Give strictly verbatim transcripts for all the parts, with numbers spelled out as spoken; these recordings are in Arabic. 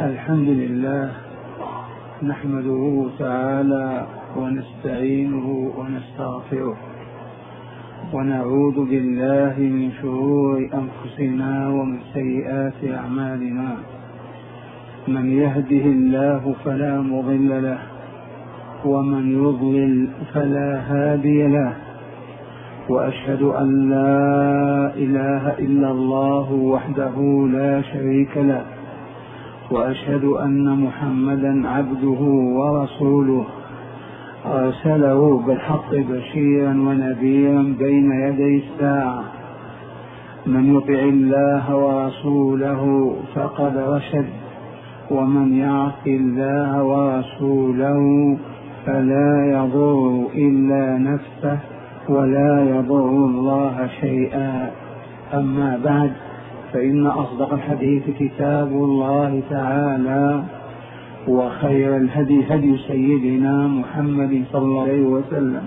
الحمد لله نحمده تعالى ونستعينه ونستغفره ونعوذ بالله من شرور أنفسنا ومن سيئات أعمالنا. من يهده الله فلا مضل له ومن يضلل فلا هادي له، وأشهد أن لا إله إلا الله وحده لا شريك له، وأشهد أن محمدا عبده ورسوله أرسله بالحق بشيرا ونذيرا بين يدي الساعة. من يطع الله ورسوله فقد رشد، ومن يعص الله ورسوله فلا يضر إلا نفسه ولا يضر الله شيئا. أما بعد، فإن أصدق الحديث كتاب الله تعالى، وخير الهدي هدي سيدنا محمد صلى الله عليه وسلم،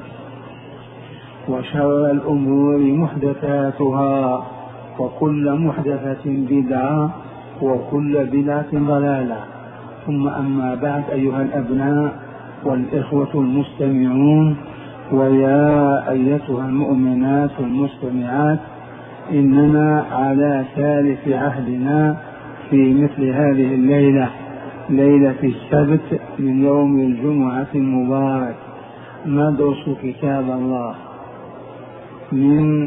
وشر الأمور محدثاتها، وكل محدثة بدعة، وكل بدعة ضلالة. ثم أما بعد، أيها الأبناء والإخوة المستمعون، ويا أيتها المؤمنات المستمعات، إننا على ثالث عهدنا في مثل هذه الليلة، ليلة السبت من يوم الجمعة المبارك، ندرس كتاب الله من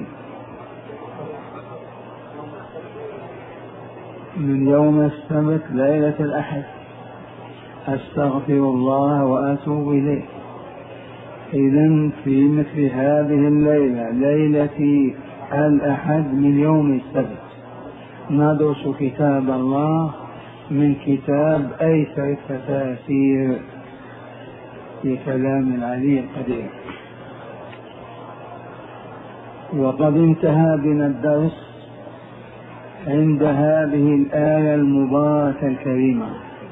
من يوم السبت ليلة الأحد. أستغفر الله وأتوب إليه. إذن في مثل هذه الليلة، ليلة الأحد من يوم السبت، ندرس كتاب الله من كتاب أيسر التفاسير في كلام العلي القدير. وقد انتهى بنا الدرس عند هذه الآية المباركة الكريمة،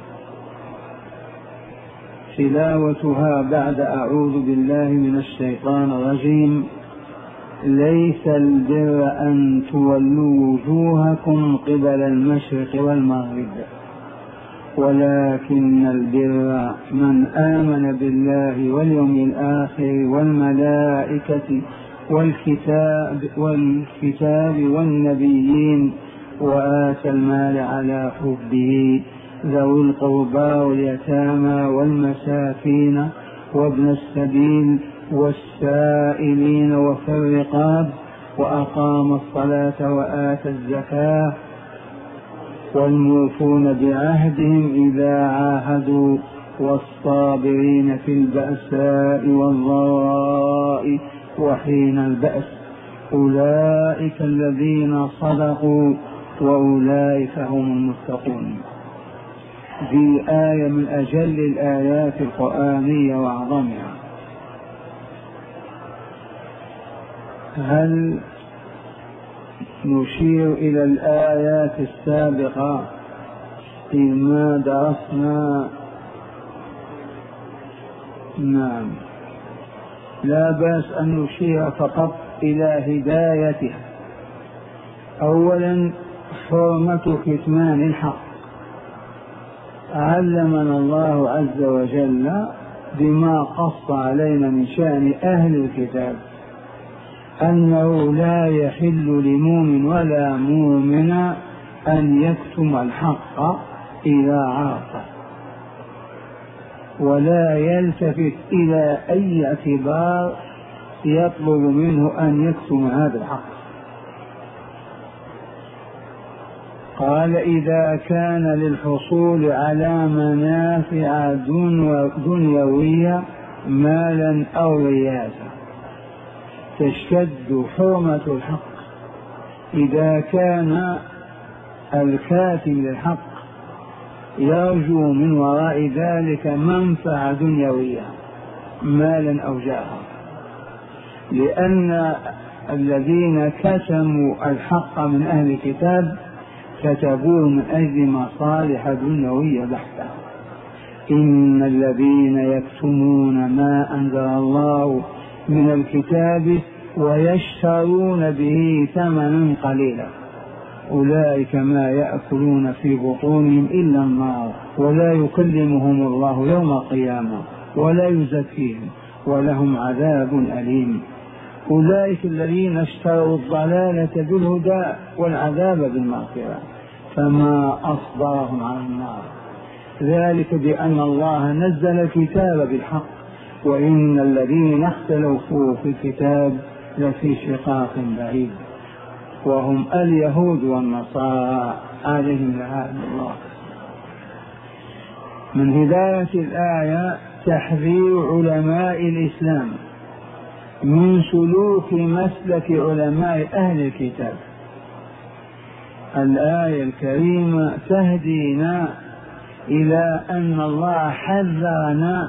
تلاوتها بعد أعوذ بالله من الشيطان الرجيم: ليس البر أن تولوا وجوهكم قبل المشرق والمغرب، ولكن البر من آمن بالله واليوم الآخر والملائكة والكتاب والكتاب والنبيين، وآتى المال على حبه ذوي القربى واليتامى والمساكين وابن السبيل والسائلين وفي الرقاب، وأقام الصلاة وآتى الزكاة، والموفون بعهدهم إذا عاهدوا، والصابرين في البأساء والضراء وحين البأس، أولئك الذين صدقوا وأولئك هم المتقون. في آية من أجل الآيات القرآنية وأعظمها. هل نشير إلى الآيات السابقة فيما درسنا؟ نعم، لا بأس أن نشير فقط إلى هدايتها. أولا، حرمة كتمان الحق. علمنا الله عز وجل بما قص علينا من شأن أهل الكتاب أنه لا يحل لمؤمن ولا مؤمن أن يكتم الحق إذا عرفه، ولا يلتفت إلى أي اعتبار يطلب منه أن يكتم هذا الحق. قال: إذا كان للحصول على منافع دنيوية مالا أو رياسة، تشتد حرمة الحق إذا كان الكاتم للحق يرجو من وراء ذلك منفعة دنيوية مالا أو جاها، لأن الذين كتموا الحق من أهل الكتاب كتبوه من أجل مصالح دنيوية بحتة. إن الذين يكتمون ما أنزل الله من الكتاب ويشترون به ثمنا قليلا أولئك ما يأكلون في بطونهم إلا النار ولا يكلمهم الله يوم القيامة ولا يزكيهم ولهم عذاب أليم. أولئك الذين اشتروا الضلالة بالهدى والعذاب بالمغفرة فما أصبرهم على النار، ذلك بأن الله نزل الكتاب بالحق وإن الذين اختلفوا في الكتاب لفي شقاق بعيد، وهم اليهود والنصارى عليهم لعنة الله. من هداية الآية تحذير علماء الإسلام من سلوك مسلك علماء أهل الكتاب. الآية الكريمة تهدينا إلى أن الله حذرنا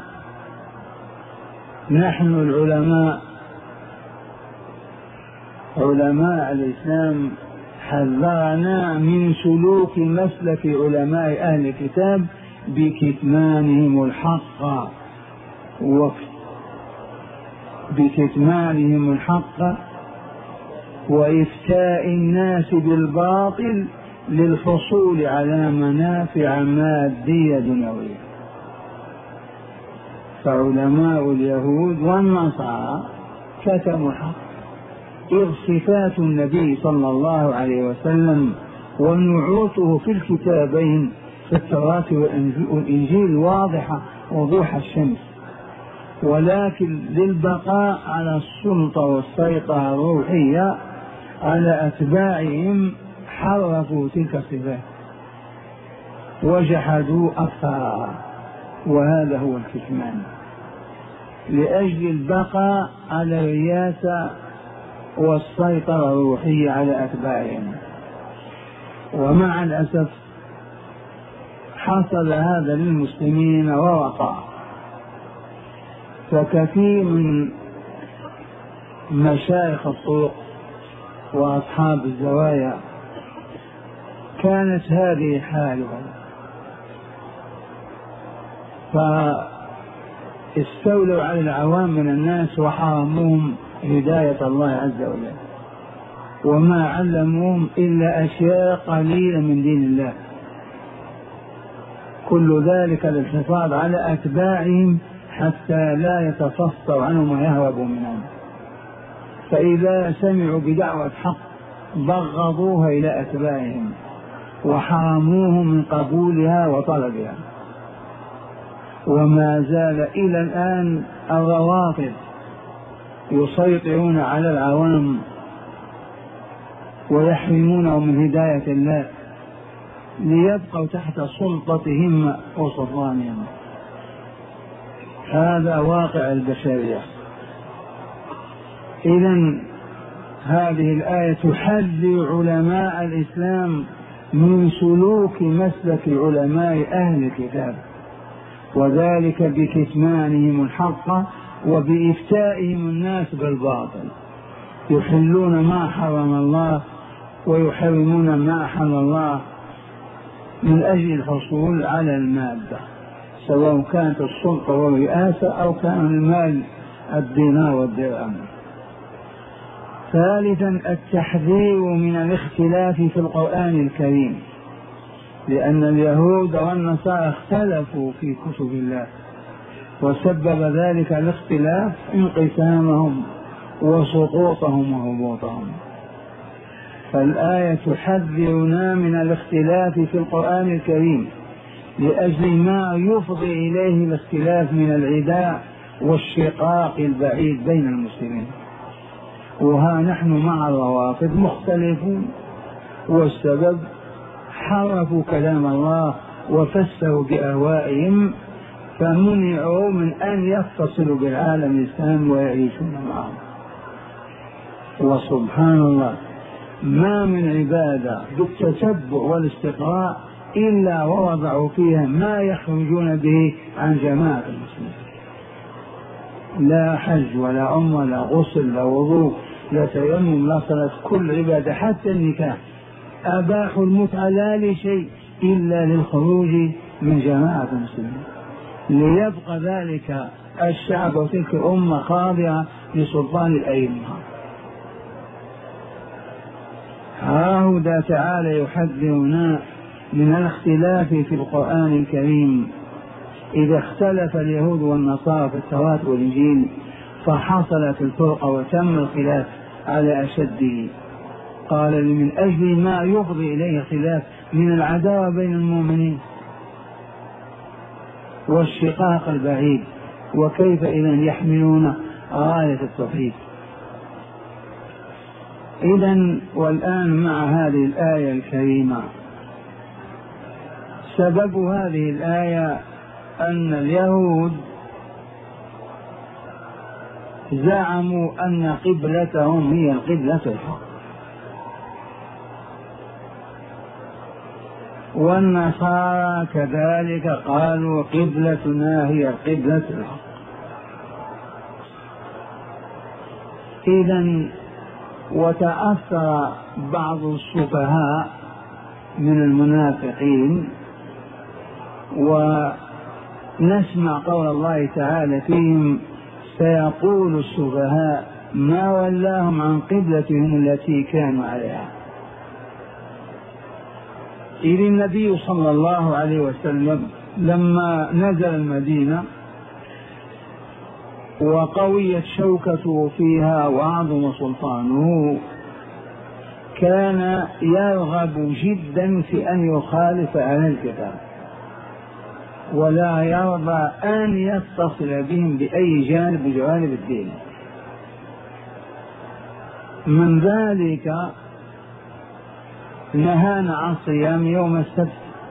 نحن العلماء علماء الإسلام، حذرنا من سلوك مسلك علماء أهل الكتاب بكتمانهم الحق بكتمانهم الحق وإفتاء الناس بالباطل للحصول على منافع مادية دنيوية. فعلماء اليهود والنصارى كتموا الحق، إذ صفات النبي صلى الله عليه وسلم ونعوته في الكتابين في التوراة والإنجيل واضحة وضوح الشمس، ولكن للبقاء على السلطة والسيطرة الروحية على أتباعهم حرفوا تلك الصفات وجحدوا أكثرها، وهذا هو الكتمان لأجل البقاء على الرياسة والسيطرة الروحية على أتباعهم. ومع الأسف حصل هذا للمسلمين ووقع، فكثير من مشايخ الطرق وأصحاب الزوايا كانت هذه حالهم، فاستولوا على العوام من الناس وحرموهم هداية الله عز وجل، وما علموهم إلا أشياء قليلة من دين الله، كل ذلك للحفاظ على أتباعهم حتى لا يتفصل عنهم ويهربوا منهم. فإذا سمعوا بدعوة حق بغضوها إلى أتباعهم وحرموهم من قبولها وطلبها. وما زال إلى الآن الروافض يسيطرون على العوام ويحرمونهم من هداية الله ليبقوا تحت سلطتهم وسلطانهم. هذا واقع البشرية. إذن هذه الآية تحذر علماء الإسلام من سلوك مسلك علماء أهل الكتاب، وذلك بكتمانهم الحق وبإفتائهم الناس بالباطل، يحلون ما حرم الله ويحرمون ما حل الله من أجل الحصول على المادة، سواء كانت السلطة والرئاسة أو كان المال الدينار والدرهم. ثالثا التحذير من الاختلاف في القرآن الكريم، لأن اليهود والنصارى اختلفوا في كتب الله، وسبب ذلك الاختلاف انقسامهم وسقوطهم وهبوطهم. فالآية تحذرنا من الاختلاف في القرآن الكريم لأجل ما يفضي إليه الاختلاف من العداء والشقاق البعيد بين المسلمين. وها نحن مع الروافض مختلفون، والسبب حرفوا كلام الله وفسروا بأهوائهم، فمنعوا من أن يتصلوا بالعالم الإسلامي ويعيشون معه. وسبحان الله ما من عبادة بالتتبع والاستقراء إلا ووضعوا فيها ما يخرجون به عن جماعة المسلمين، لا حج ولا عمرة لا غسل لا وضوء لا تيمم لا صلاة، كل عبادة حتى النكاح أباحوا المتعة لا لشيء إلا للخروج من جماعة المسلمين، ليبقى ذلك الشعب وتلك الأمة خاضعة لسلطان الأئمة. ها هو المولى تعالى يحذرنا من الاختلاف في القرآن الكريم. إذا اختلف اليهود والنصارى في التوراة والإنجيل فحصلت الفرقة وتم الخلاف على أشده، قال من أجل ما يفضي إليه خلاف من العداوة بين المؤمنين والشقاق البعيد، وكيف إذا يحملون راية التوحيد. إذن والآن مع هذه الآية الكريمة، سبب هذه الآية أن اليهود زعموا أن قبلتهم هي القبلة الحق، والنصارى كذلك قالوا قبلتنا هي القبلة الحق. إذن وتأثر بعض السفهاء من المنافقين، ونسمع قول الله تعالى فيهم: سيقول السفهاء ما ولاهم عن قبلتهم التي كانوا عليها. إذ النبي صلى الله عليه وسلم لما نزل المدينة وقويت شوكته فيها وعظم سلطانه، كان يرغب جدا في أن يخالف أهل الكتاب، ولا يرضى أن يتصل بهم بأي جانب جوانب الدين. من ذلك نهانا عن صيام يوم السبت،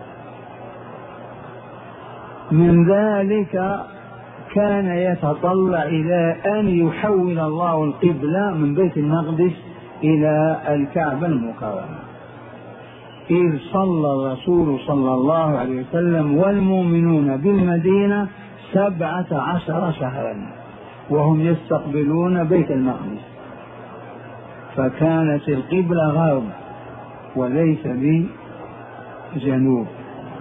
من ذلك كان يتطلع إلى أن يحول الله القبلة من بيت المقدس إلى الكعبة المكرمة، إذ صلى الرسول صلى الله عليه وسلم والمؤمنون بالمدينة سبعة عشر شهرا وهم يستقبلون بيت المقدس، فكانت القبلة غرب وليس بجنوب.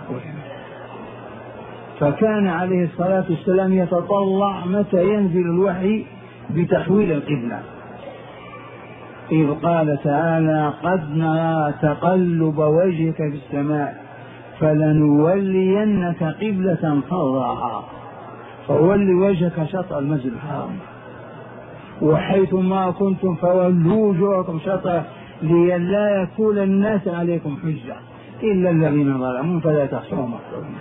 فكان عليه الصلاة والسلام يتطلع متى ينزل الوحي بتحويل القبلة، إذ قال تعالى: قد نرى تقلب وجهك في السماء فلنولينك قبلة ترضاها فول وجهك شطر المسجد الحرام وحيث ما كنتم فولوا وجوهكم شطره لئلا يكون الناس عليكم حجة إلا الذين ظلموا فلا تخشوهم واخشوني.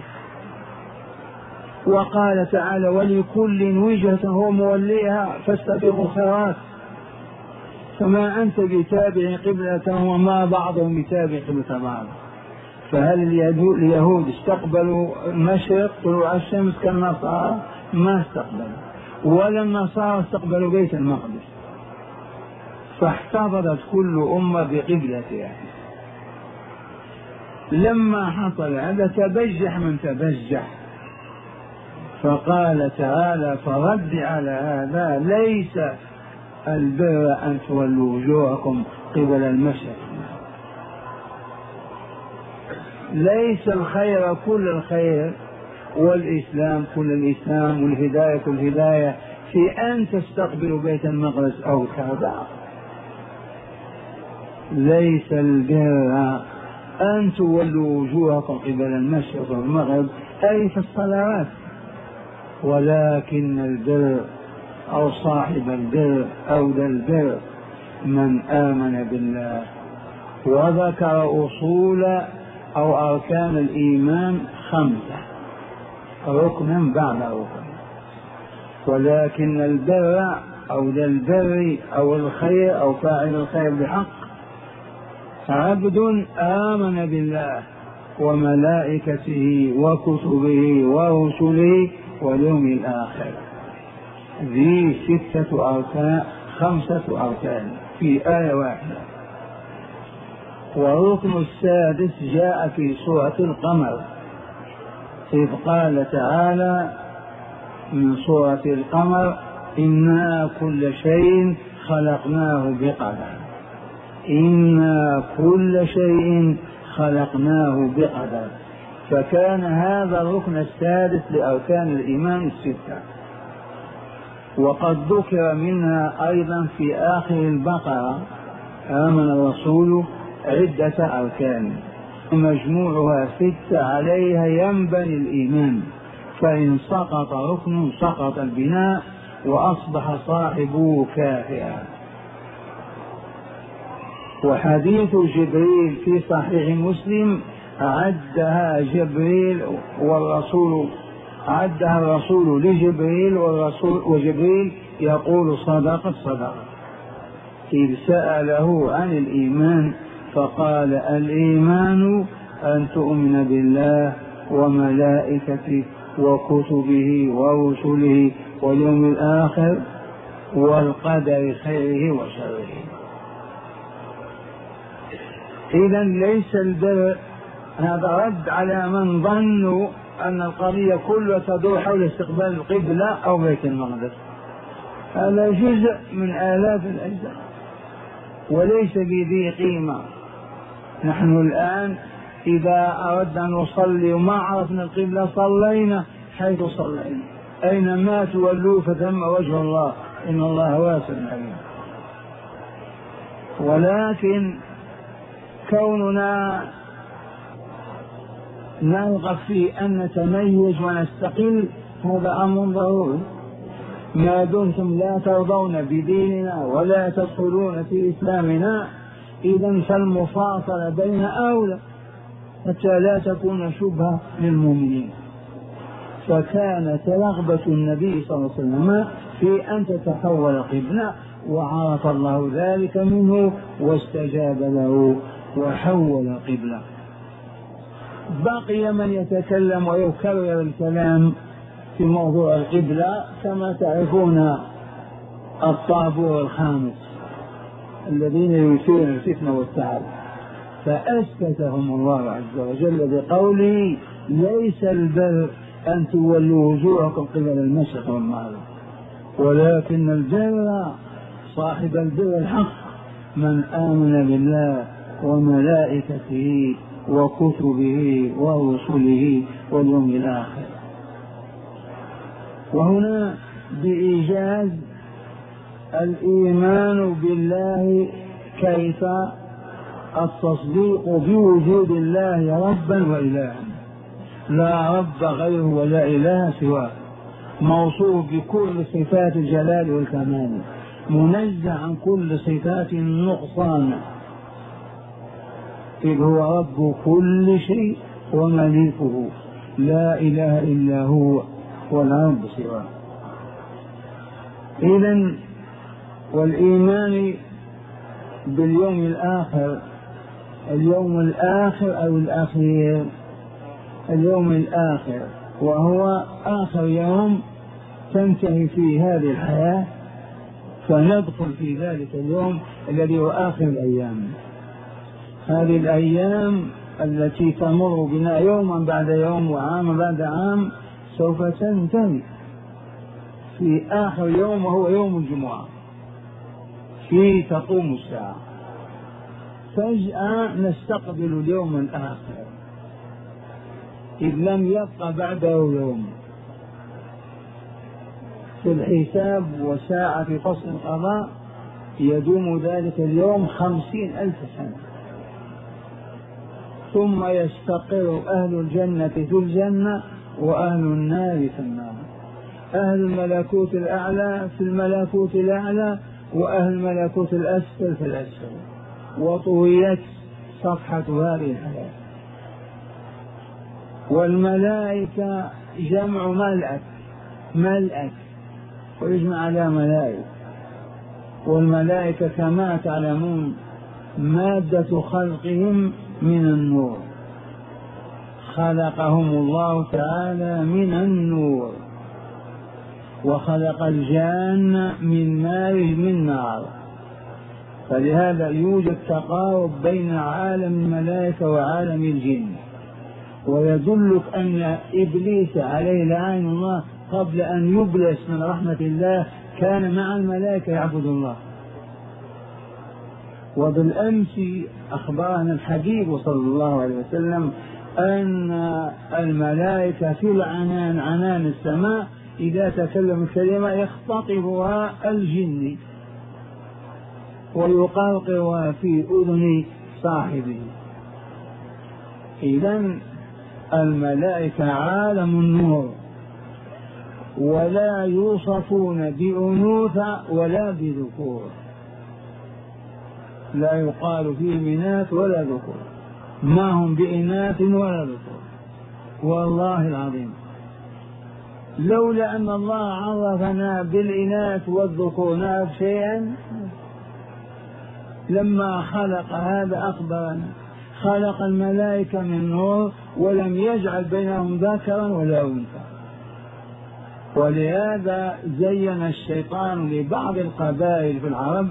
وقال تعالى: ولكل وجهة هو موليها فاستبقوا الخيرات. فما أنت بتابع قبلة وما بعضهم بتابع قبلة بعض. فهل اليهود استقبلوا المشرق طلوع الشمس كالنصارى؟ ما استقبلوا، ولا النصارى استقبلوا بيت المقدس، فاحتفظت كل أمة بقبلتها. لما حصل هذا تبجح من تبجح، فقال تعالى: فرد على هذا: ليس البر أن تولوا وجوهكم قبل المشرق، ليس الخير كل الخير والإسلام كل الإسلام والهداية كل الهداية في أن تستقبلوا بيت المقدس أو الكعبة. ليس البر أن تولوا وجوهكم قبل المشرق والمغرب أي في الصلوات، ولكن البر أو صاحب البر أو ذا البر من آمن بالله. وذكر أصول أو أركان الإيمان خمسة ركنا بعد ركن، ولكن البر أو ذا البر أو الخير أو فاعل الخير بحق عبد آمن بالله وملائكته وكتبه ورسله واليوم الآخر. ذي ستة أركان خمسة أركان في آية واحدة. والركن السادس جاء في سورة القمر، إذ قال تعالى من سورة القمر: إنا كل شيء خلقناه بقدر. إنا كل شيء خلقناه بقدر. فكان هذا الركن السادس لأركان الإيمان الستة. وقد ذكر منها أيضا في آخر البقرة: آمن الرسول عدة أركان مجموعها ستة عليها ينبني الإيمان، فإن سقط ركن سقط البناء وأصبح صاحبه كافرا. وحديث جبريل في صحيح مسلم عدها جبريل والرسول عدها الرسول لجبريل والرسول وجبريل يقول صدقت صدقت، إذ سأله عن الإيمان فقال الإيمان أن تؤمن بالله وملائكته وكتبه ورسله واليوم الآخر والقدر خيره وشره. إذا ليس البر، هذا رد على من ظنوا أن القضية كلها تدور حول استقبال القبلة أو بيت المقدس، هذا جزء من آلاف الأجزاء وليس بذي قيمة. نحن الآن إذا أردنا أن نصلي وما عرفنا القبلة صلينا حيث صلينا، أينما تولوا فثم وجه الله إن الله واسع عليم. ولكن كوننا نرغب في أن نتميز ونستقل هذا أمر ضروري، ما دمتم لا ترضون بديننا ولا تدخلون في إسلامنا إذا فالمفاصلة بين أولى حتى لا تكون شبهة للمؤمنين. فكانت رغبة النبي صلى الله عليه وسلم في أن تتحول قبلة، وعرف الله ذلك منه واستجاب له وحول قبلة. بقي من يتكلم ويكرر الكلام في موضوع القبلة كما تعرفون الطابور الخامس الذين يثيرون الفتنة والتعب، فأسكتهم الله عز وجل بقوله ليس البر أن تولوا وجوهكم قبل المشرق والمغرب ولكن البر صاحب البر الحق من آمن بالله وملائكته وكتبه ورسله واليوم الآخر. وهنا بإيجاز الإيمان بالله كيف التصديق بوجود الله ربا وإلها، لا رب غيره ولا إله سواه، موصوف بكل صفات الجلال والكمال، منزه عن كل صفات النقصان، إذ هو رب كل شيء ومليكه لا إله إلا هو ولا رب سواه. إذن والإيمان باليوم الآخر، اليوم الآخر أو الأخير، اليوم الآخر وهو آخر يوم تنتهي فيه هذه الحياة، فندخل في ذلك اليوم الذي هو آخر الأيام. هذه الأيام التي تمر بنا يوما بعد يوم وعاما بعد عام سوف تنتهي في آخر يوم وهو يوم الجمعة، فيه تقوم الساعة. فجأة نستقبل اليوم الآخر إذ لم يبقى بعده يوم في الحساب وساعة في فصل القضاء، يدوم ذلك اليوم خمسين ألف سنة، ثم يستقر أهل الجنة في الجنة وأهل النار في النار، أهل الملكوت الأعلى في الملكوت الأعلى وأهل الملكوت الأسفل في الأسفل، وطويت صفحة هذه الحياة. والملائكة جمع ملأك، ملأك ويجمع على ملائكة، والملائكة كما تعلمون مادة خلقهم من النور، خلقهم الله تعالى من النور، وخلق الجان من نار من نار، فلهذا يوجد تقارب بين عالم الملائكة وعالم الجن. ويدلك أن إبليس عليه لعين الله قبل أن يبلس من رحمة الله كان مع الملائكة يعبد الله. وبالأمس أخبرنا الحبيب صلى الله عليه وسلم أن الملائكة في العنان عنان السماء إذا تكلم الكلمة يختطفها الجن ويقرقرها في أذن لصاحبه. إذن الملائكة عالم النور، ولا يوصفون بأنوثة ولا بذكور، لا يقال فيهم إناث ولا ذكور، ما هم بإناث ولا ذكور والله العظيم. لولا أن الله عرفنا بالإناث والذكور نعرف شيئا. لما خلق هذا أخبرنا خلق الملائكة من نور ولم يجعل بينهم ذكرا ولا أنثى. ولهذا زين الشيطان لبعض القبائل في العرب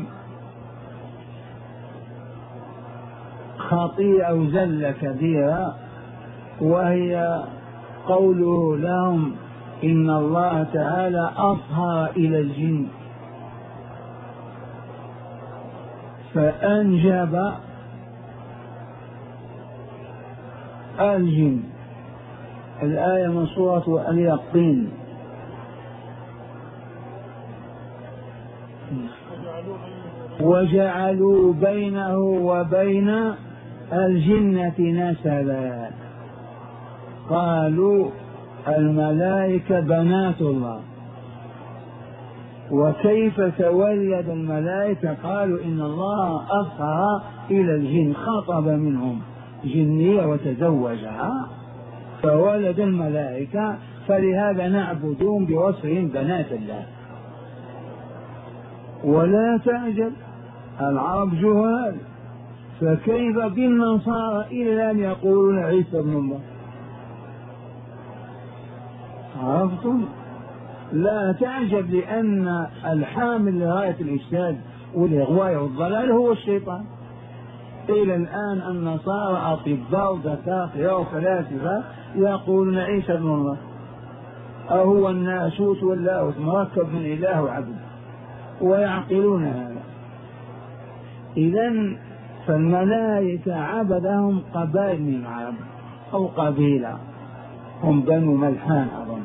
خطيئة أو زلة كبيرة، وهي قوله لهم إن الله تعالى أظهر إلى الجن فأنجب الجن. الآية من سورة اليقين. وجعلوا بينه وبين الجنة نسبا، قالوا الملائكة بنات الله. وكيف تولد الملائكة؟ قالوا إن الله أظهر إلى الجن، خطب منهم جنية وتزوجها فولد الملائكة، فلهذا نعبدون بوصفهم بنات الله. ولا تعجب العرب جهال، فكيف بالنصارى إلا أن يقولون عيسى ابن الله؟ عرفتم؟ لا تعجب، لأن الحامل لغاية الإفساد والإغواء والضلال هو الشيطان. إلى الآن النصارى أطباء ودكاترة وفلاسفة يقولون عيسى ابن الله، أو هو الناسوت واللاهوت مركب من إله وعبد، ويعقلون هذا. إذن فالملائكة عبدهم قبائل من العرب أو قبيلة، هم بنو ملحان أظن،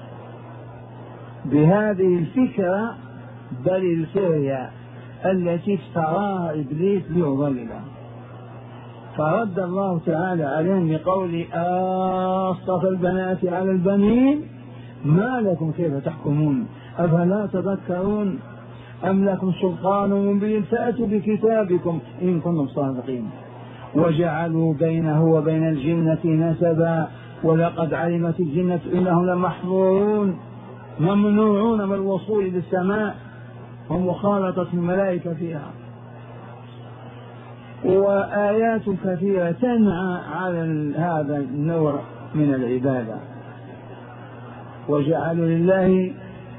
بهذه الفكرة بل الفرية التي افتراها إبليس ليضللها. فرد الله تعالى عليهم بقول أصطفى البنات على البنين ما لكم كيف تحكمون أفلا تذكرون أم لكم سلطان مبين فأتوا بكتابكم إن كنتم صادقين. وجعلوا بينه وبين الجنة نسبا ولقد علمت الجنة إنهم لمحظورون ممنوعون من الوصول للسماء ومخالطة الملائكة فيها. وآيات كثيرة تنهى على هذا النوع من العبادة. وجعلوا لله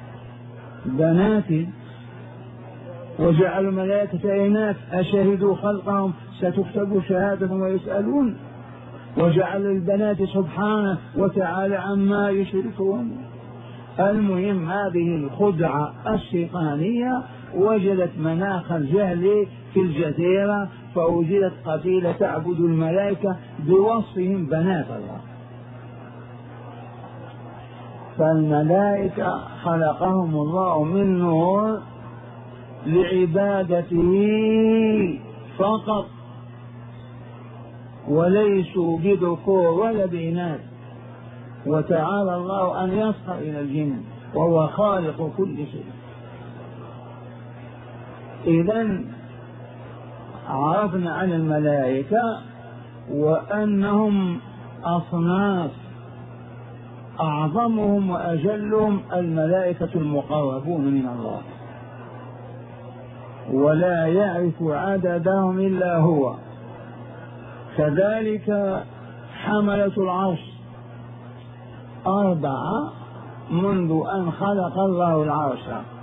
بنات وجعلوا الملائكة إناث أشهدوا خلقهم ستكتب شهادتهم ويسألون. وجعلوا البنات سبحانه وتعالى عما يشركون. المهم هذه الخدعة الشيطانية وجدت مناخ الجهل في الجزيرة، فوجدت قبيلة تعبد الملائكة بوصفهم بنات الله. فالملائكة خلقهم الله من نور لعبادته فقط، وليسوا بذكور ولا بإناث. وتعالى الله أن يصهر إلى الجن وهو خالق كل شيء. إذن عرفنا عن الملائكة وأنهم أصناف، أعظمهم وأجلهم الملائكة المقربون من الله، ولا يعرف عددهم إلا هو. كذلك حملة العرش أربعة منذ أن خلق الله العرش،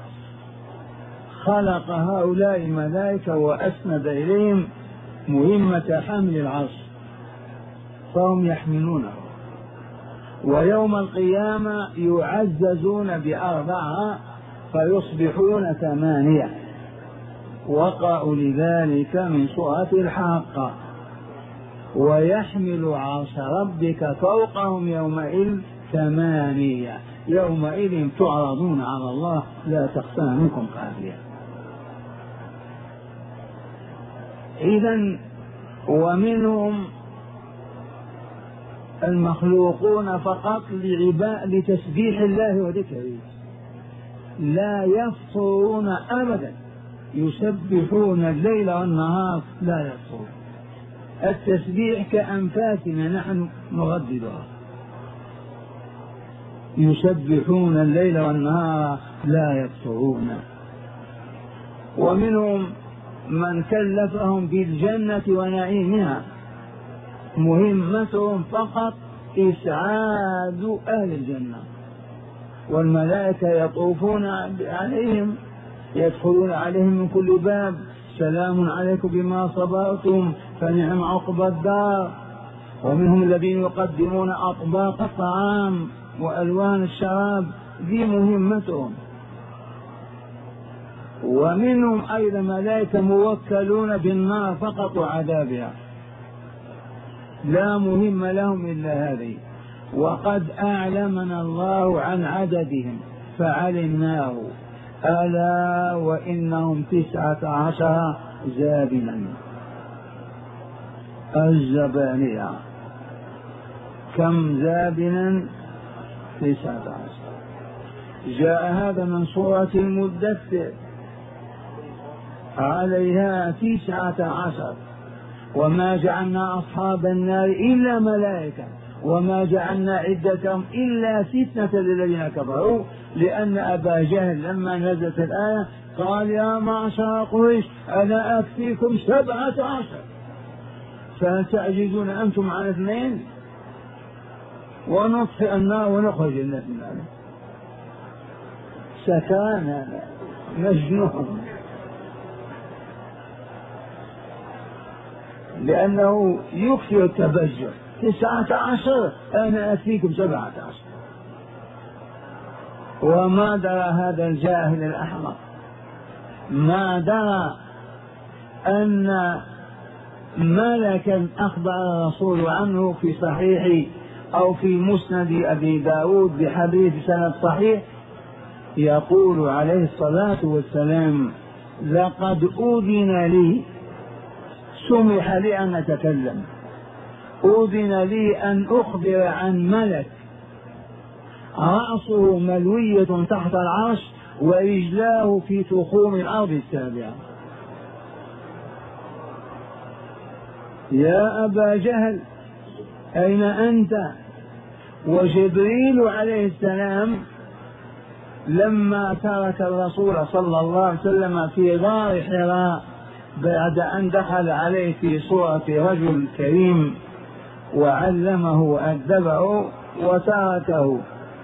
خلق هؤلاء الملائكة وأسند إليهم مهمة حمل العرش فهم يحملونه. ويوم القيامة يعززون بأربعة فيصبحون ثمانية، وقعوا لذلك من سورة الحاقة. ويحمل عرش ربك فوقهم يومئذ ثمانية، يومئذ تعرضون على الله لا تخفى منكم خافية. إذن ومنهم المخلوقون فقط لتسبيح الله وذكره، لا يفطرون أبدا، يسبحون الليل والنهار لا يفطرون. التسبيح كأنفاسنا نحن نرددها، يسبحون الليل والنهار لا يفطرون. ومنهم من كلفهم بالجنة ونعيمها، مهمتهم فقط إسعاد أهل الجنة، والملائكة يطوفون عليهم، يدخلون عليهم من كل باب، سلام عليكم بما صبرتم فنعم عقبى الدار. ومنهم الذين يقدمون أطباق الطعام وألوان الشراب، دي مهمتهم. ومنهم أيضا ملائكة موكلون بالنار فقط وعذابها، لا مهم لهم إلا هذه. وقد أعلمنا الله عن عددهم فعلمناه، ألا وإنهم تسعة عشر زابنا. الزبانية كم زابنا؟ تسعة عشر. جاء هذا من سورة المدثر، عليها تسعة عشر. وما جعلنا أصحاب النار إلا ملائكة وما جعلنا عدتهم إلا فتنة للذين كفروا، لأن أبا جهل لما نزلت الآية قال يا معشر قريش أنا أكفيكم سبعة عشر، فهل تعجزون أنتم عن اثنين؟ ونطفئ النار ونخرج الناس من النار. سكران مجنون، لأنه يكثر التبجح. تسعة عشر أنا أتيكم سبعة عشر. وما درى هذا الجاهل الأحمق، ما درى أن ملكا أخبر الرسول عنه في صحيح أو في مسند أبي داود بحديث سند صحيح، يقول عليه الصلاة والسلام لقد أذن لي، سمح لي أن أتكلم، أذن لي أن أخبر عن ملك رأسه ملوية تحت العرش ورجلاه في تخوم الأرض السابعة. يا أبا جهل أين أنت؟ وجبريل عليه السلام لما ترك الرسول صلى الله عليه وسلم في غار حراء بعد أن دخل عليه في صورة رجل كريم وعلمه وأدبه وتركه،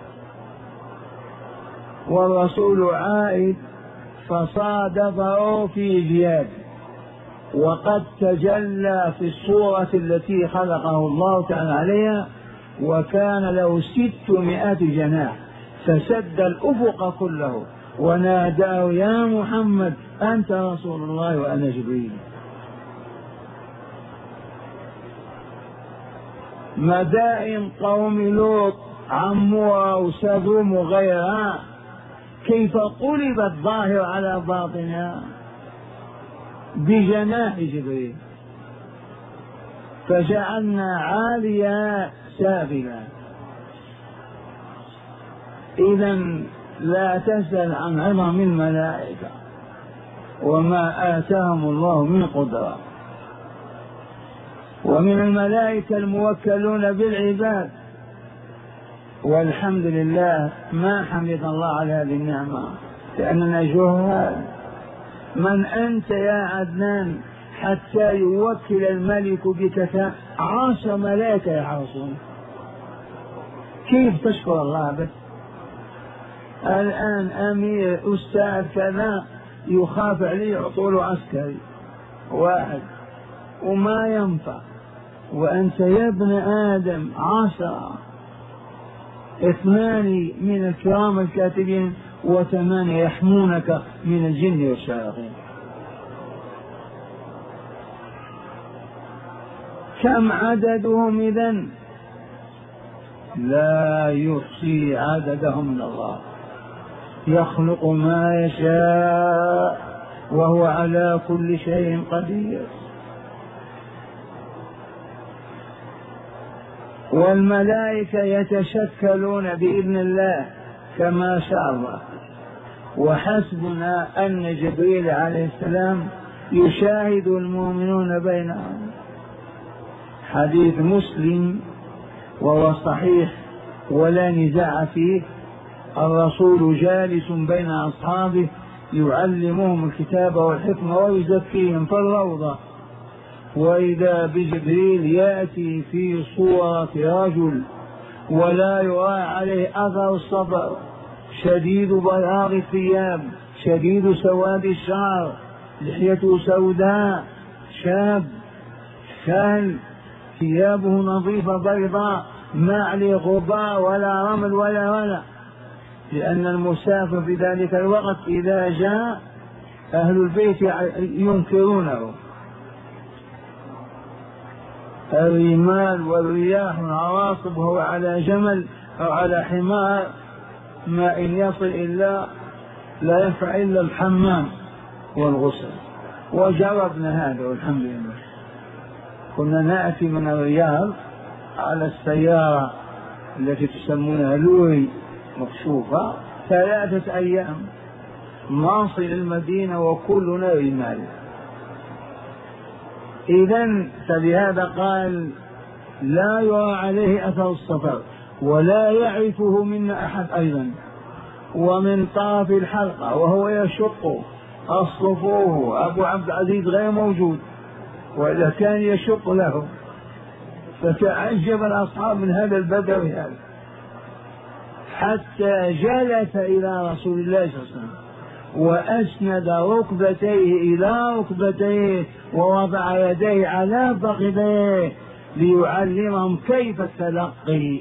والرسول عائد فصادفه في جياد، وقد تجلى في الصورة التي خلقه الله تعالى عليها، وكان له ستمائة جناح، فسد الأفق كله وناداه يا محمد أنت رسول الله وأنا جبريل. مدائن قوم لوط عموا وسدوم وغيرها كيف قلبت ظاهر على باطنها بجناح جبريل، فجعلنا عاليا سافلا. إذا لا تسأل عن عظم الملائكة وما آتاهم الله من قدرة. ومن الملائكة الموكلون بالعباد، والحمد لله ما حمد الله على هذه النعمة لأننا جهال. من أنت يا عدنان حتى يوكل الملك بك عشر ملائكة يحرسون؟ كيف تشكر الله؟ بس الآن أمير أستاذ كذا يخاف عليه يعطوله عسكري واحد وما ينفع، وأنت يا ابن آدم عشرة، اثنان من الكرام الكاتبين وثمانية يحمونك من الجن والشياطين. كم عددهم إذن؟ لا يحصي عددهم من الله، يخلق ما يشاء وهو على كل شيء قدير. والملائكة يتشكلون بإذن الله كما شاء الله. وحسبنا أن جبريل عليه السلام يشاهد المؤمنون بينهم. حديث مسلم وهو صحيح ولا نزاع فيه. الرسول جالس بين أصحابه يعلمهم الكتاب والحكمة ويزكيهم في الروضة، وإذا بجبريل يأتي في صورة رجل ولا يرى عليه أثر الصبر، شديد بياض الثياب، شديد سواد الشعر، لحيته سوداء، شاب كان ثيابه نظيفة بيضاء ما عليه غبار ولا رمل ولا ولا، لأن المسافر في ذلك الوقت إذا جاء أهل البيت ينكرونه. الرمال والرياح والعواصف وهو على جمل أو على حمار ما إن يصل إلا لا ينفع إلا الحمام والغسل. وجربنا هذا والحمد لله. كنا نأتي من الرياض على السيارة التي تسمونها لوري مكشوفة ثلاثة أيام نصل المدينة وكلنا رمال. إذن فلهذا قال لا يرى عليه أثر السفر ولا يعرفه منا أحد أيضا. ومن طرف الحلقة وهو يشق الصفوف أبو عبد العزيز غير موجود وإذا كان يشق له، فتعجب الأصحاب من هذا البدوي هذا حتى جلس إلى رسول الله صلى الله عليه وسلم وأسند ركبتيه إلى ركبتيه ووضع يديه على فخذيه ليعلمهم كيف التلقي.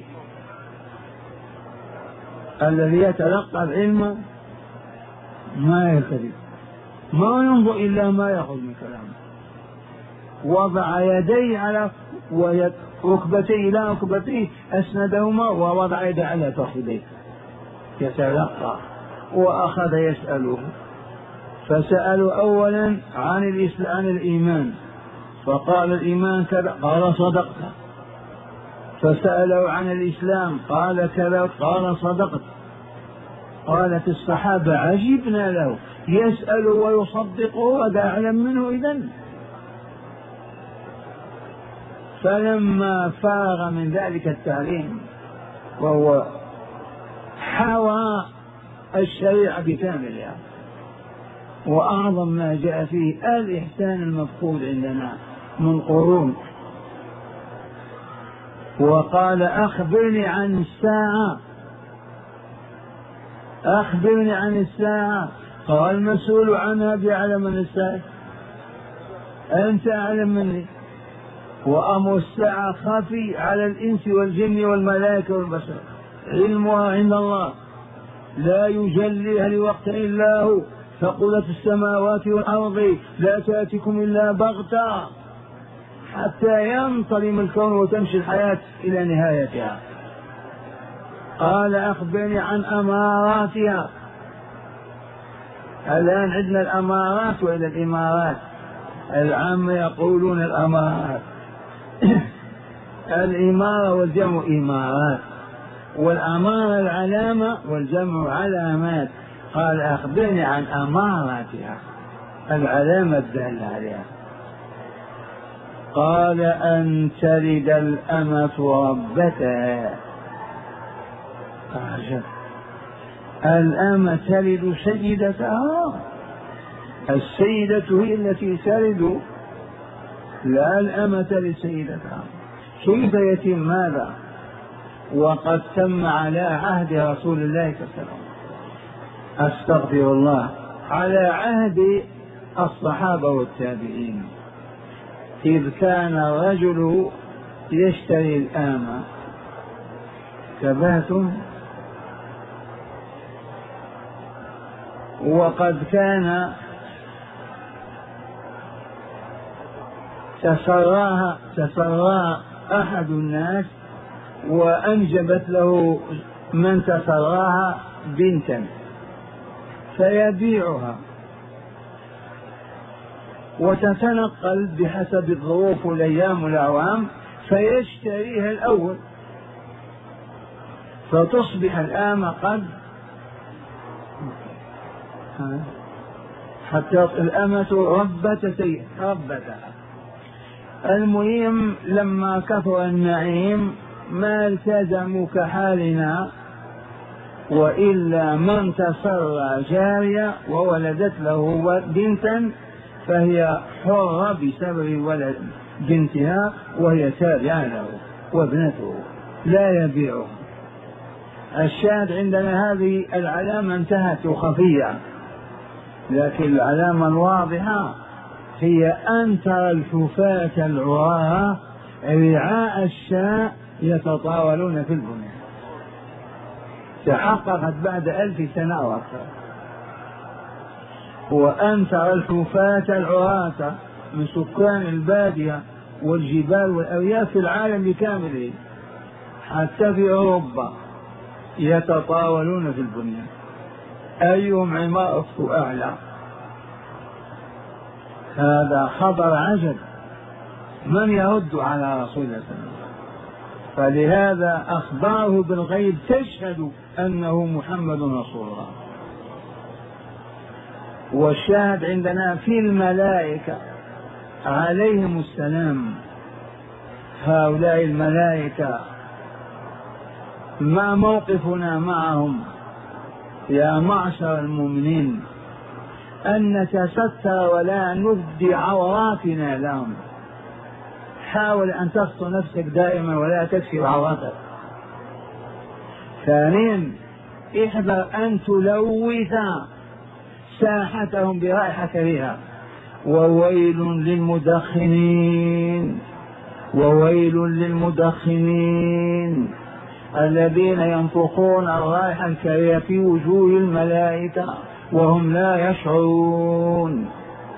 الذي يتلقى العلم ما يلتفت ما ينظر إلا ما يأخذ من كلامه. وضع يديه على ركبتيه إلى ركبتيه أسندهما ووضع يديه على فخذيه يتلقى. وأخذ يسأله فسألوا أولا عن الإسلام عن الإيمان فقال الإيمان كذا قال صدقت. فسألوا عن الإسلام قال كذا قال صدقت. قالت الصحابة عجبنا له يسأل ويصدق وهذا أعلم منه إذن. فلما فرغ من ذلك التعليم وهو حوى الشريعة بكاملها وأعظم ما جاء فيه الإحسان المفقود عندنا من قرون، وقال أخبرني عن الساعة أخبرني عن الساعة. قال المسؤول عنها بأعلم من الساعة، أنت أعلم مني. وأمر الساعة خفي على الإنس والجن والملائكة والبشر، علمها عند الله لا يجليها لوقت إلا هو، ثقلت السماوات والأرض لا تأتيكم إلا بغتة حتى ينظلم الكون وتمشي الحياة إلى نهايتها. قال أخبرني عن أماراتها. الآن عندنا الأمارات وإلى الإمارات، العامة يقولون الأمارات الإمارة والجمع إمارات، والأمارة العلامة والجمع علامات. قال أخبرني عن أماراتها العلامة الدالة عليها. قال أن تلد الأمة ربتها. أعجب، الأمة تلد سيدتها، السيدة هي التي تلد لا الأمة لسيدتها. كيف يتم هذا وقد تم على عهد رسول الله صلى الله عليه وسلم؟ أستغفر الله، على عهد الصحابة والتابعين، إذ كان الرجل يشتري الآمة كبهتم، وقد كان تسراها تسراها أحد الناس وأنجبت له من تسراها بنتا فيبيعها وتتنقل بحسب الظروف والأيام والأعوام، فيشتريها الأول فتصبح الآمة قد حتى الأمة ربتتين ربتها. المهم لما كثر النعيم ما التزموا كحالنا، وإلا من تسرى جارية وولدت له بنتا فهي حرة بسبب ولد بنتها وهي تابعة له وابنته لا يبيعها. الشاهد عندنا هذه العلامة انتهت خفية، لكن العلامة الواضحة هي أن ترى الحفاة العراة رعاء الشاء يتطاولون في البنيان، تحققت بعد ألف سنة أو أكثر. وأن ترى الحفاة العراة من سكان البادية والجبال والأرياف في العالم بكامله حتى في أوروبا يتطاولون في البنيان، أيهم عمارته أعلى. هذا خبر عجب، من يرد على رسول الله صلى الله عليه وسلم؟ فلهذا أخباره بالغيب تشهد أنه محمد رسول الله. والشاهد عندنا في الملائكة عليهم السلام، هؤلاء الملائكة ما موقفنا معهم يا معشر المؤمنين؟ أن نتستر ولا نبدي عوراتنا لهم. حاول أن تستر نفسك دائما ولا تكشف عوراتك. ثانيا احذر أن تلوث ساحتهم برائحة كريهة. وويل للمدخنين وويل للمدخنين الذين ينفخون الرائحة الكريهة في وجوه الملائكة وهم لا يشعرون.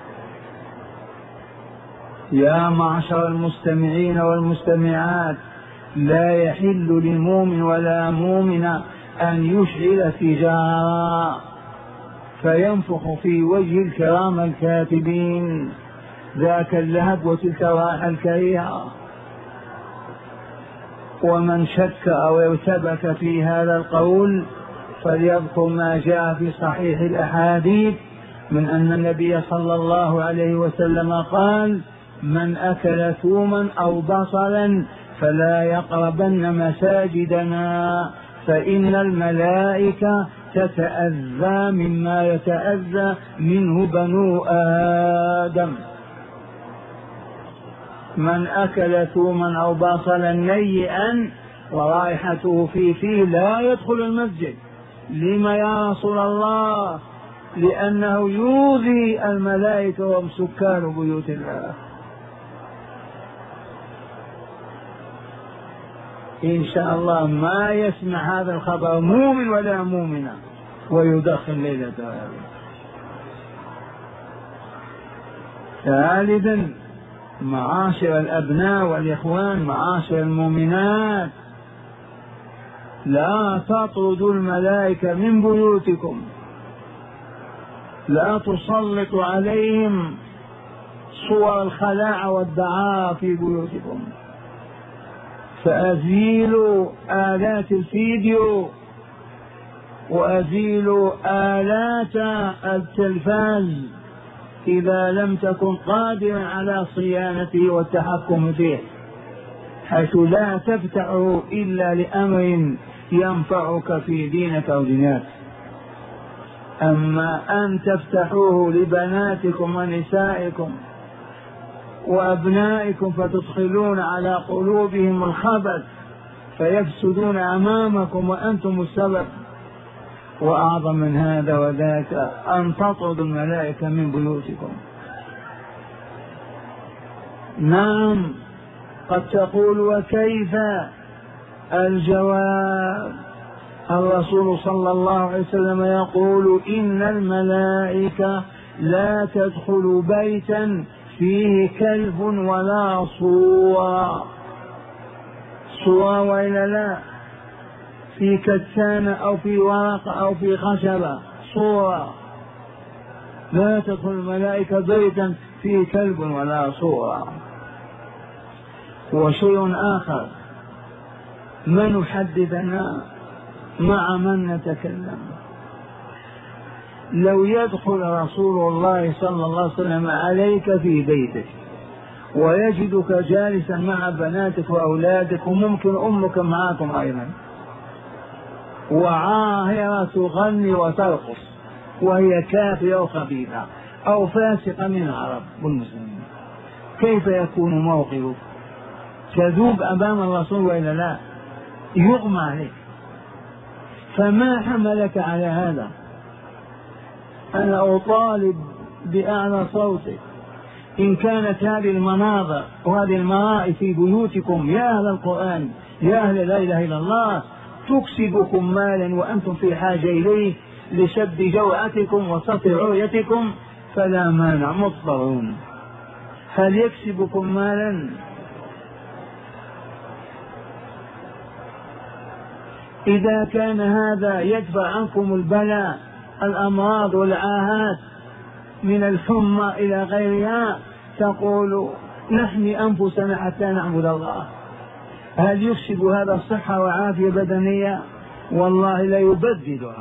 يا معشر المستمعين والمستمعات، لا يحل لمؤمن ولا مؤمنة أن يشعل سجارا فينفخ في وجه الكرام الكاتبين، ذاك اللهب وتلك الرائحة الكريهة. ومن شك أو ارتبك في هذا القول فليذكر ما جاء في صحيح الأحاديث من أن النبي صلى الله عليه وسلم قال: من أكل ثوما أو بصلا فلا يقربن مساجدنا فإن الملائكة تتأذى مما يتأذى منه بنو آدم. من أكل ثوما أو بصلا نيئا ورائحته في فيه لا يدخل المسجد. لما يا رسول الله؟ لأنه يؤذي الملائكة وهم سكان بيوت الله. إن شاء الله ما يسمع هذا الخبر مؤمن ولا مؤمنة ويدخن ليلة هذه. ثالثا معاشر الأبناء والإخوان، معاشر المؤمنات، لا تطردوا الملائكة من بيوتكم، لا تسلطوا عليهم صور الخلاعة والدعاء في بيوتكم، فأزيلوا آلات الفيديو وأزيلوا آلات التلفاز إذا لم تكن قادرا على صيانته والتحكم فيه، حيث لا تفتحه إلا لأمر ينفعك في دينك أو دنياك. أما أن تفتحوه لبناتكم ونسائكم وأبنائكم فتدخلون على قلوبهم الخبث فيفسدون أمامكم وأنتم السبب. وأعظم من هذا وذاك أن تطردوا الملائكة من بيوتكم. نعم، قد تقول وكيف؟ الجواب: الرسول صلى الله عليه وسلم يقول: إن الملائكة لا تدخل بيتا فيه كلب ولا صورة. صورة وإلا لا؟ في كتانة أو في ورقة أو في خشبة، صورة. لا تدخل الملائكة بيتا فيه كلب ولا صورة. وشيء آخر، من حدثنا مع من نتكلم؟ لو يدخل رسول الله صلى الله عليه وسلم عليك في بيتك ويجدك جالسا مع بناتك وأولادك وممكن أمك معكم أيضا، وعاهرة تغني وترقص وهي كافرة أو خبيثة أو فاسقة من العرب والمسلمين، كيف يكون موقفك؟ تذوب أمام الرسول وإلا لا؟ يغمى عليك. فما حملك على هذا؟ أنا أطالب بأعلى صوتي، إن كانت هذه المناظر وهذه المرائي في بيوتكم يا أهل القرآن يا أهل لا إله إلا الله تكسبكم مالا وأنتم في حاجة إليه لسد جوعتكم وسطر عريتكم فلا مانع، مضطرون. هل يكسبكم مالا؟ إذا كان هذا يدفع عنكم البلاء الأمراض والعاهات من الحمى إلى غيرها تقول نحمي أنفسنا حتى نعبد الله، هل يكسب هذا صحة وعافية بدنية؟ والله لا يبددها.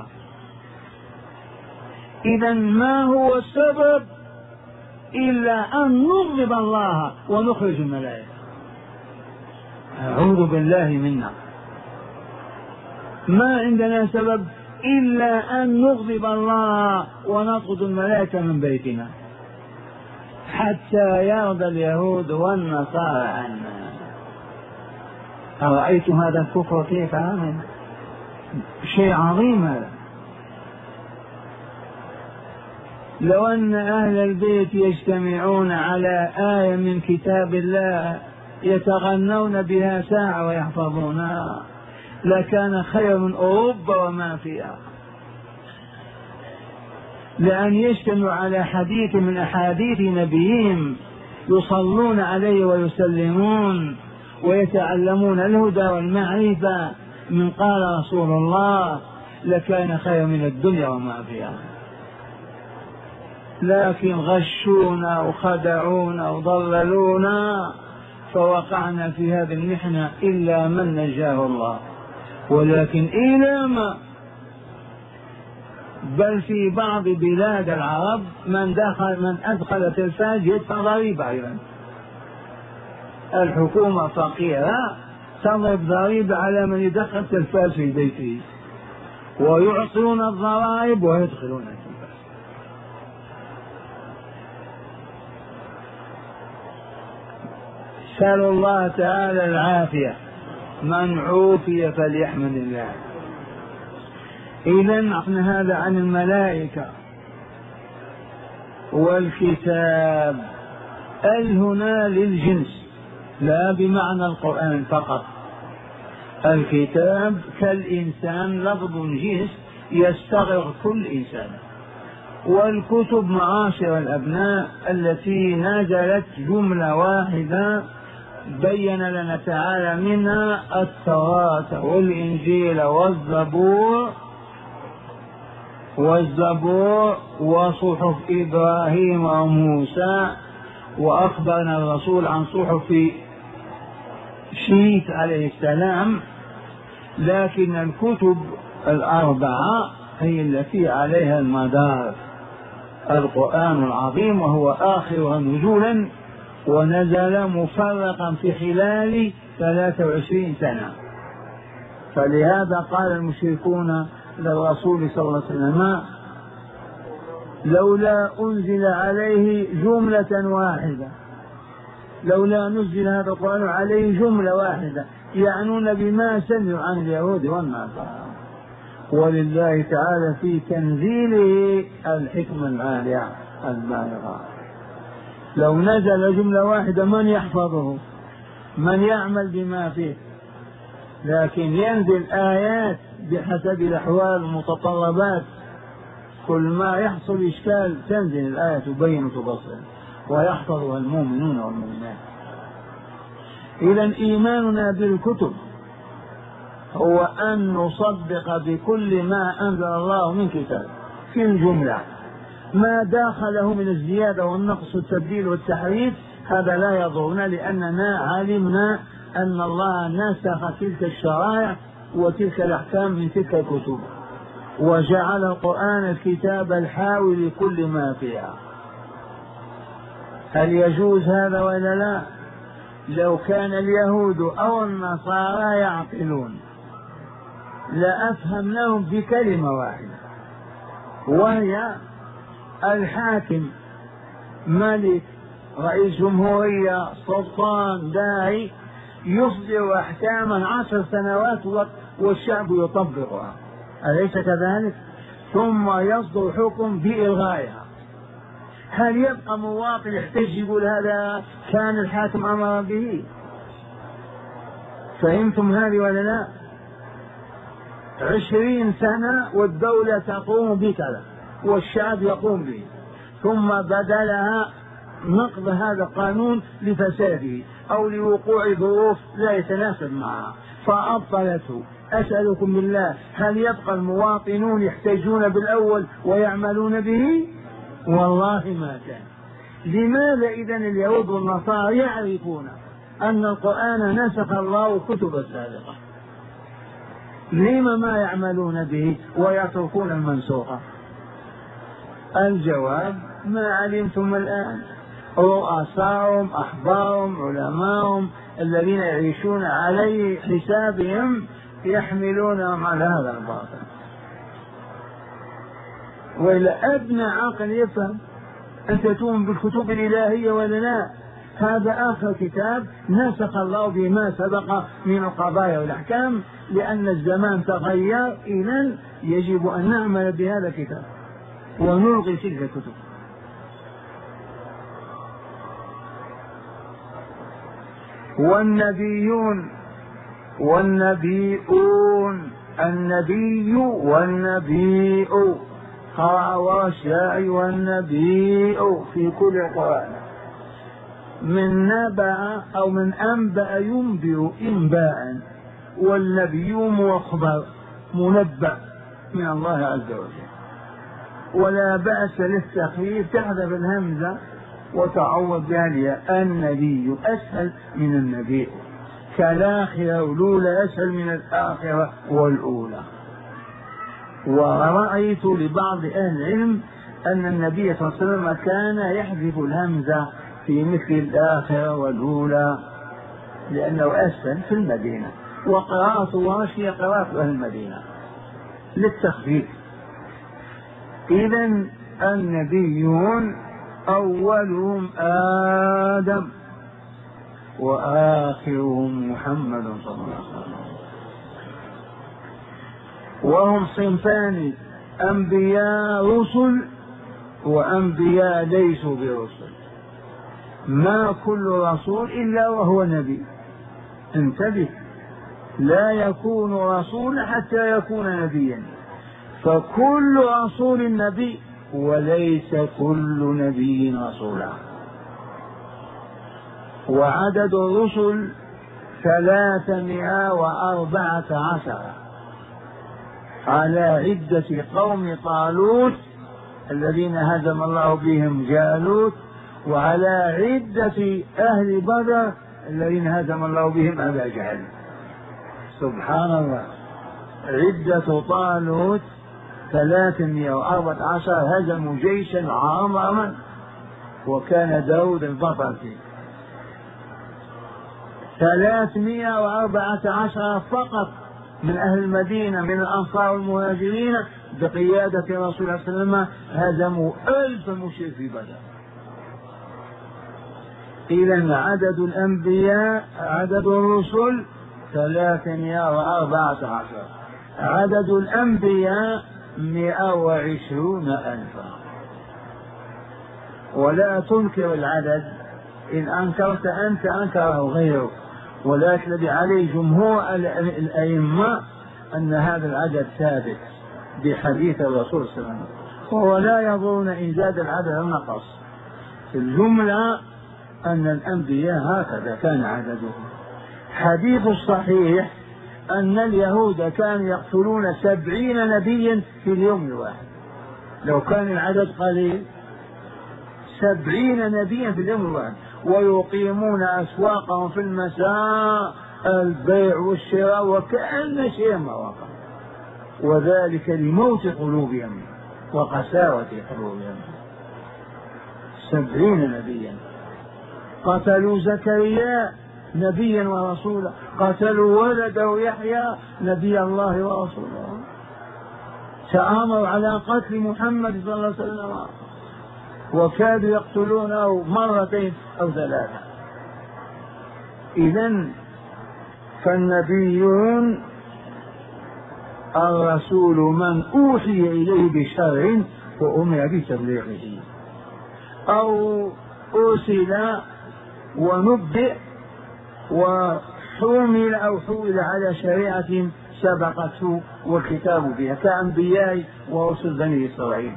إذا ما هو السبب إلا أن نغضب الله ونخرج الملائكة؟ أعوذ بالله منا. ما عندنا سبب إلا أن نغضب الله ونطرد الملائكة من بيتنا حتى يرضى اليهود والنصارى عنا. أرأيتم هذا الكفر كيف عامل؟ شيء عظيم هذا. لو أن أهل البيت يجتمعون على آية من كتاب الله يتغنون بها ساعة ويحفظونها لكان خير من أوروبا وما فيها. لأن يجتمعوا على حديث من أحاديث نبيهم يصلون عليه ويسلمون ويتعلمون الهدى والمعرفة من قال رسول الله لكان خير من الدنيا وما فيها. لكن غشونا وخدعونا وضللونا فوقعنا في هذه المحنة إلا من نجاه الله. ولكن إلى ما بل في بعض بلاد العرب من دخل من أدخل تلفاز يدفع ضريبة أيضا. الحكومة فقيرة تضرب ضريبة على من يدخل تلفاز في بيته ويعطون الضرائب ويدخلون التلفاز. سألوا الله تعالى العافية، من عوفي فليحمد الله. إذن عرفنا هذا عن الملائكة والكتاب. ال هنا للجنس لا بمعنى القرآن فقط. الكتاب كالإنسان لفظ جنس يستغرق كل إنسان. والكتب معاشر الأبناء التي نزلت جملة واحدة بين لنا تعالى منها التوراة والإنجيل والزبور والزبور وصحف إبراهيم وموسى. وأخبرنا الرسول عن صحف شيث عليه السلام. لكن الكتب الأربعة هي التي عليها المدار. القرآن العظيم وهو آخرها نزولا ونزل مفرقا في خلال ثلاثة وعشرين سنة. فلهذا قال المشركون للرسول صلى الله عليه وسلم لولا أنزل عليه جملة واحدة، لولا نزل هذا القرآن عليه جملة واحدة، يعنون بما سمعوا عن اليهود والنصارى. ولله تعالى في تنزيله الحكمة العالية البالغة. لو نزل جملة واحدة من يحفظه؟ من يعمل بما فيه؟ لكن ينزل آيات بحسب الأحوال والمتطلبات. كل ما يحصل إشكال تنزل الآية تبين وتبصر ويحفظها المؤمنون والمؤمنات. إذن إيماننا بالكتب هو أن نصدق بكل ما أنزل الله من كتاب في الجملة. ما داخله من الزيادة والنقص والتبديل والتحريف هذا لا يضرنا، لأننا علمنا أن الله نسخ تلك الشرائع وتلك الأحكام من تلك الكتب، وجعل القرآن الكتاب الحاوي لكل ما فيها. هل يجوز هذا ولا لا؟ لو كان اليهود أو النصارى يعقلون لأفهم لهم في كلمة واحدة، وهي الحاكم ملك رئيس جمهورية سلطان داعي يصدر أحكاما عشر سنوات والشعب يطبقها، أليس كذلك؟ ثم يصدر حكم بإلغائها. هل يبقى مواطن يحتج يقول هذا كان الحاكم أمر به؟ فهمتم هذه ولا لا؟ عشرين سنة والدولة تقوم بكذا والشعب يقوم به، ثم بدلها نقض هذا القانون لفساده أو لوقوع ظروف لا يتناسب معها فأبطلته. أسألكم بالله، هل يبقى المواطنون يحتجون بالأول ويعملون به؟ والله ما كان. لماذا إذن اليهود والنصارى يعرفون أن القرآن نسخ الله كتب السابقة؟ لما ما يعملون به ويتركون المنسوخة؟ الجواب: ما علمتم الآن. رؤساهم أحبارهم علماءهم الذين يعيشون عليه حسابهم يحملونهم على هذا الباطل. وإلى أدنى عقل يفهم أنت تؤمن بالكتب الإلهية ولا لا؟ هذا آخر كتاب نسخ الله بما سبق من القضايا والأحكام، لأن الزمان تغير، إذن يجب أن نعمل بهذا الكتاب ونلغي تلك الكتب. والنبيون والنبيون النبي والنبي قرأ ورشاء والنبي في كل القرآن. من نبأ أو من أنبأ ينبئ إنباء، والنبي مخبر منبأ من الله عز وجل. ولا بأس للتخفيف تحذف الهمزة وتعوض بها النبي، أسهل من النبي، كالآخرة والأولى أسهل من الآخرة والأولى. ورأيت لبعض أهل العلم أن النبي صلى الله عليه وسلم كان يحذف الهمزة في مثل الآخرة والأولى لأنه أسهل في المدينة، وقراءة ورشية قراءة أهل المدينة للتخفيف. إذن النبيون أولهم آدم وآخرهم محمد صلى الله عليه وسلم، وهم صنفان: أنبياء رسل وأنبياء ليسوا برسل. ما كل رسول إلا وهو نبي، انتبه، لا يكون رسول حتى يكون نبيا، فكل رسول نبي وليس كل نبي رسولا. وعدد الرسل ثلاثمائة وأربعة عشر على عدة قوم طالوت الذين هزم الله بهم جالوت، وعلى عدة أهل بدر الذين هزم الله بهم أبا جهل. سبحان الله، عدة طالوت ثلاثمائة وأربعة عشر هزموا جيشا عظيما وكان داود البطل فيه. ثلاثمائة وأربعة عشر فقط من أهل المدينة من الأنصار والمهاجرين بقيادة رسول الله صلى الله عليه وسلم هزموا ألف مشرك في بدر. إذن عدد الأنبياء عدد الرسل ثلاثمائة وأربعة عشر، عدد الأنبياء مئة وعشرون ألفا. ولا تنكر العدد، إن أنكرت أنت أنكره غيرك، ولكن الذي عليه جمهور الأئمة أن هذا العدد ثابت بحديث الرسول صلى الله عليه وسلم، وهو لا يظن إن زاد العدد أو نقص. في الجملة أن الأنبياء هكذا كان عددهم. حديث الصحيح أن اليهود كانوا يقتلون سبعين نبيا في اليوم الواحد، لو كان العدد قليل سبعين نبيا في اليوم الواحد، ويقيمون أسواقهم في المساء البيع والشراء وكأن شيء ما وقع، وذلك لموت قلوبهم وقساوة قلوبهم. سبعين نبيا قتلوا زكريا نبيا ورسولا، قتلوا ولده يحيى نبي الله ورسوله، تآمروا على قتل محمد صلى الله عليه وسلم وكادوا يقتلونه مرتين أو ثلاثة. إذن فالنبيون الرسول من أوحي إليه بشرع وأمر بتبليغه، أو أرسل ونبئ وحمل أو حول على شريعة سبقته والكتاب بها كأنبياء ورسل بني إسرائيل.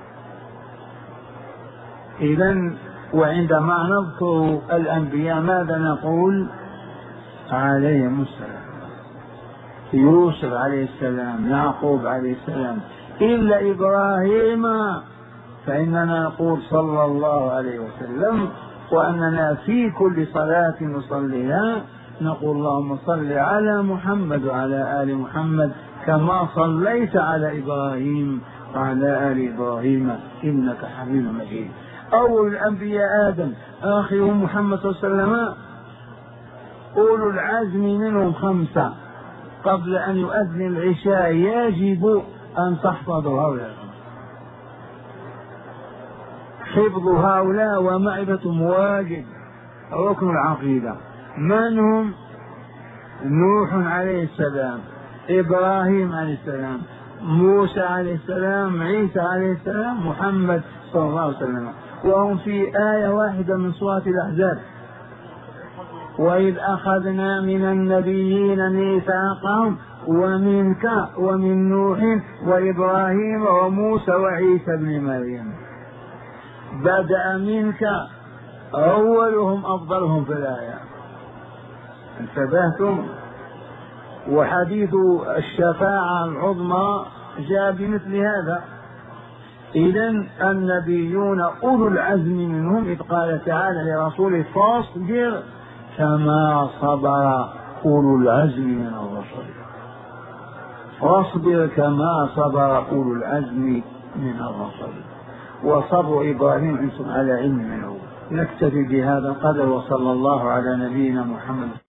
إذن وعندما نذكر الأنبياء ماذا نقول؟ عليهم السلام، يوسف عليه السلام، يعقوب عليه السلام، إلا إبراهيم فإننا نقول صلى الله عليه وسلم، وأننا في كل صلاة نصليها نقول اللهم صل على محمد وعلى آل محمد كما صليت على إبراهيم وعلى آل إبراهيم إنك حميد مجيد. أول الأنبياء آدم، آخرهم محمد صلى الله عليه وسلم، أولو العزم منهم خمسة قبل أن يؤذن العشاء يجب أن تحفظوا هؤلاء، حفظ هؤلاء ومعرفتهم واجب، ركن العقيدة. من هم؟ نوح عليه السلام، إبراهيم عليه السلام، موسى عليه السلام، عيسى عليه السلام، محمد صلى الله عليه وسلم، وهم في آية واحدة من سورة الأحزاب: وإذ أخذنا من النبيين ميثاقهم ومنك ومن نوح وإبراهيم وموسى وعيسى ابن مريم. بدأ منك، أولهم أفضلهم في الآية، انتبهتم؟ وحديث الشفاعة العظمى جاء بمثل هذا. إذن النبيون أولو العزم منهم، إذ قال تعالى لرسوله: فاصبر كما صبر أولو العزم من الرسل. فاصبر كما صبر أولو العزم من الرسل، وصبر إبراهيم أنتم على علم منه. نكتفي بهذا القدر، وصلى الله على نبينا محمد.